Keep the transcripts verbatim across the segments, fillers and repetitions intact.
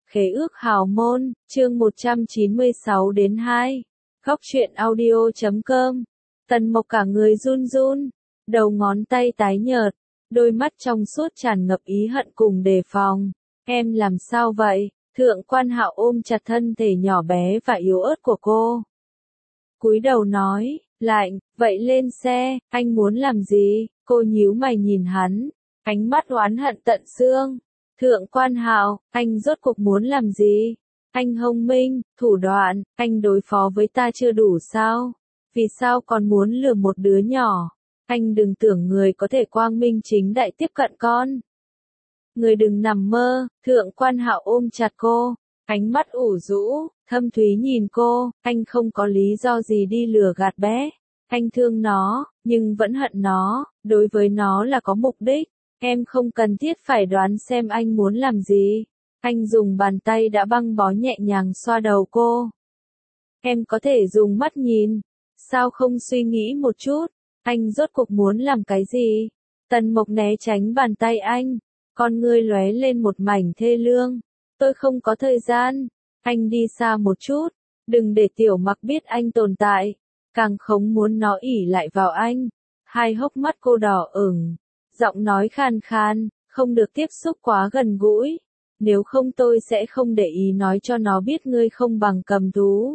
Khế ước hào môn, chương một trăm chín mươi sáu đến hai. Góc truyện audio chấm com. Tần Mộc cả người run run, đầu ngón tay tái nhợt, đôi mắt trong suốt tràn ngập ý hận cùng đề phòng. Em làm sao vậy? Thượng Quan Hạo ôm chặt thân thể nhỏ bé và yếu ớt của cô. Cúi đầu nói, lạnh, vậy lên xe, anh muốn làm gì? Cô nhíu mày nhìn hắn, ánh mắt oán hận tận xương. Thượng Quan Hạo, anh rốt cuộc muốn làm gì? Anh thông minh, thủ đoạn, anh đối phó với ta chưa đủ sao? Vì sao còn muốn lừa một đứa nhỏ? Anh đừng tưởng người có thể quang minh chính đại tiếp cận con. Người đừng nằm mơ. Thượng Quan Hạo ôm chặt cô, ánh mắt ủ rũ, thâm thúy nhìn cô, anh không có lý do gì đi lừa gạt bé. Anh thương nó, nhưng vẫn hận nó, đối với nó là có mục đích. Em không cần thiết phải đoán xem anh muốn làm gì. Anh dùng bàn tay đã băng bó nhẹ nhàng xoa đầu cô. Em có thể dùng mắt nhìn. Sao không suy nghĩ một chút? Anh rốt cuộc muốn làm cái gì? Tần Mộc né tránh bàn tay anh. Con ngươi lóe lên một mảnh thê lương. Tôi không có thời gian. Anh đi xa một chút. Đừng để Tiểu Mặc biết anh tồn tại. Càng không muốn nó ỉ lại vào anh. Hai hốc mắt cô đỏ ửng. Giọng nói khan khan, không được tiếp xúc quá gần gũi. Nếu không tôi sẽ không để ý nói cho nó biết ngươi không bằng cầm thú.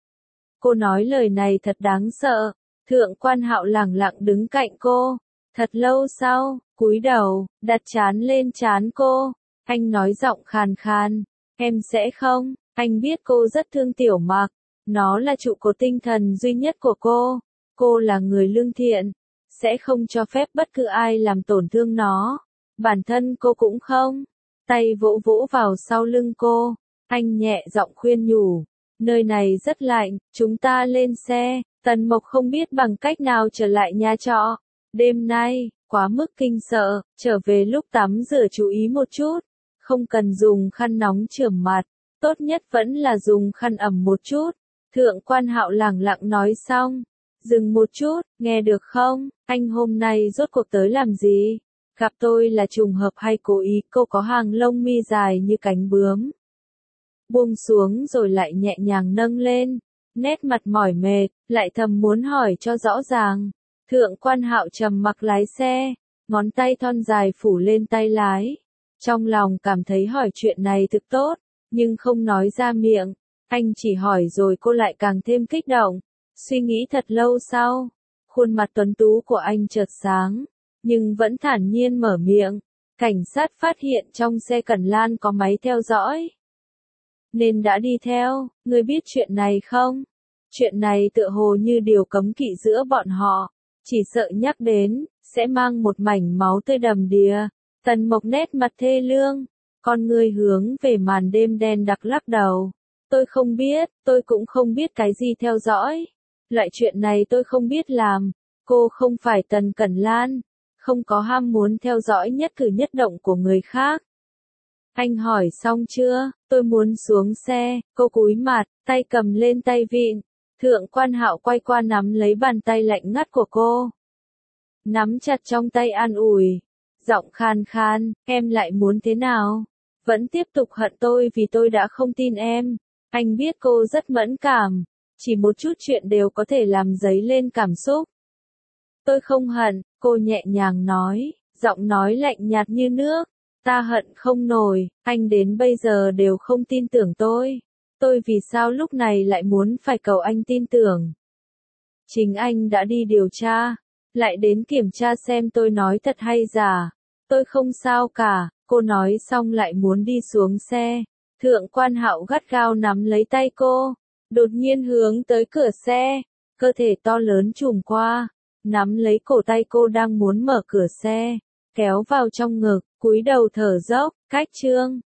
Cô nói lời này thật đáng sợ. Thượng Quan Hạo lẳng lặng đứng cạnh cô. Thật lâu sau, cúi đầu, đặt trán lên trán cô. Anh nói giọng khàn khàn. Em sẽ không, anh biết cô rất thương Tiểu Mặc. Nó là trụ cột tinh thần duy nhất của cô. Cô là người lương thiện. Sẽ không cho phép bất cứ ai làm tổn thương nó. Bản thân cô cũng không. Tay vỗ vỗ vào sau lưng cô. Anh nhẹ giọng khuyên nhủ. Nơi này rất lạnh, chúng ta lên xe. Tần Mộc không biết bằng cách nào trở lại nhà trọ. Đêm nay, quá mức kinh sợ, trở về lúc tắm rửa chú ý một chút. Không cần dùng khăn nóng chườm mặt. Tốt nhất vẫn là dùng khăn ẩm một chút. Thượng Quan Hạo lẳng lặng nói xong. Dừng một chút, nghe được không? Anh hôm nay rốt cuộc tới làm gì? Gặp tôi là trùng hợp hay cố ý? Cô có hàng lông mi dài như cánh bướm. Buông xuống rồi lại nhẹ nhàng nâng lên. Nét mặt mỏi mệt, lại thầm muốn hỏi cho rõ ràng. Thượng Quan Hạo trầm mặc lái xe. Ngón tay thon dài phủ lên tay lái. Trong lòng cảm thấy hỏi chuyện này thực tốt, nhưng không nói ra miệng. Anh chỉ hỏi rồi cô lại càng thêm kích động. Suy nghĩ thật lâu sau, khuôn mặt tuấn tú của anh chợt sáng, nhưng vẫn thản nhiên mở miệng. Cảnh sát phát hiện trong xe Cẩn Lan có máy theo dõi. Nên đã đi theo, ngươi biết chuyện này không? Chuyện này tựa hồ như điều cấm kỵ giữa bọn họ. Chỉ sợ nhắc đến, sẽ mang một mảnh máu tươi đầm đìa. Tần Mộc nét mặt thê lương, con ngươi hướng về màn đêm đen đặc lắc đầu. Tôi không biết, tôi cũng không biết cái gì theo dõi. Loại chuyện này tôi không biết làm. Cô không phải Tần Cẩn Lan. Không có ham muốn theo dõi nhất cử nhất động của người khác. Anh hỏi xong chưa? Tôi muốn xuống xe. Cô cúi mặt, tay cầm lên tay vịn. Thượng Quan Hạo quay qua nắm lấy bàn tay lạnh ngắt của cô. Nắm chặt trong tay an ủi. Giọng khan khan, em lại muốn thế nào? Vẫn tiếp tục hận tôi vì tôi đã không tin em. Anh biết cô rất mẫn cảm. Chỉ một chút chuyện đều có thể làm dấy lên cảm xúc. Tôi không hận, cô nhẹ nhàng nói, giọng nói lạnh nhạt như nước. Ta hận không nổi, anh đến bây giờ đều không tin tưởng tôi. Tôi vì sao lúc này lại muốn phải cầu anh tin tưởng? Chính anh đã đi điều tra, lại đến kiểm tra xem tôi nói thật hay giả. Tôi không sao cả, cô nói xong lại muốn đi xuống xe. Thượng Quan Hạo gắt gao nắm lấy tay cô. Đột nhiên hướng tới cửa xe, cơ thể to lớn trùm qua, nắm lấy cổ tay cô đang muốn mở cửa xe, kéo vào trong ngực, cúi đầu thở dốc, cách chương.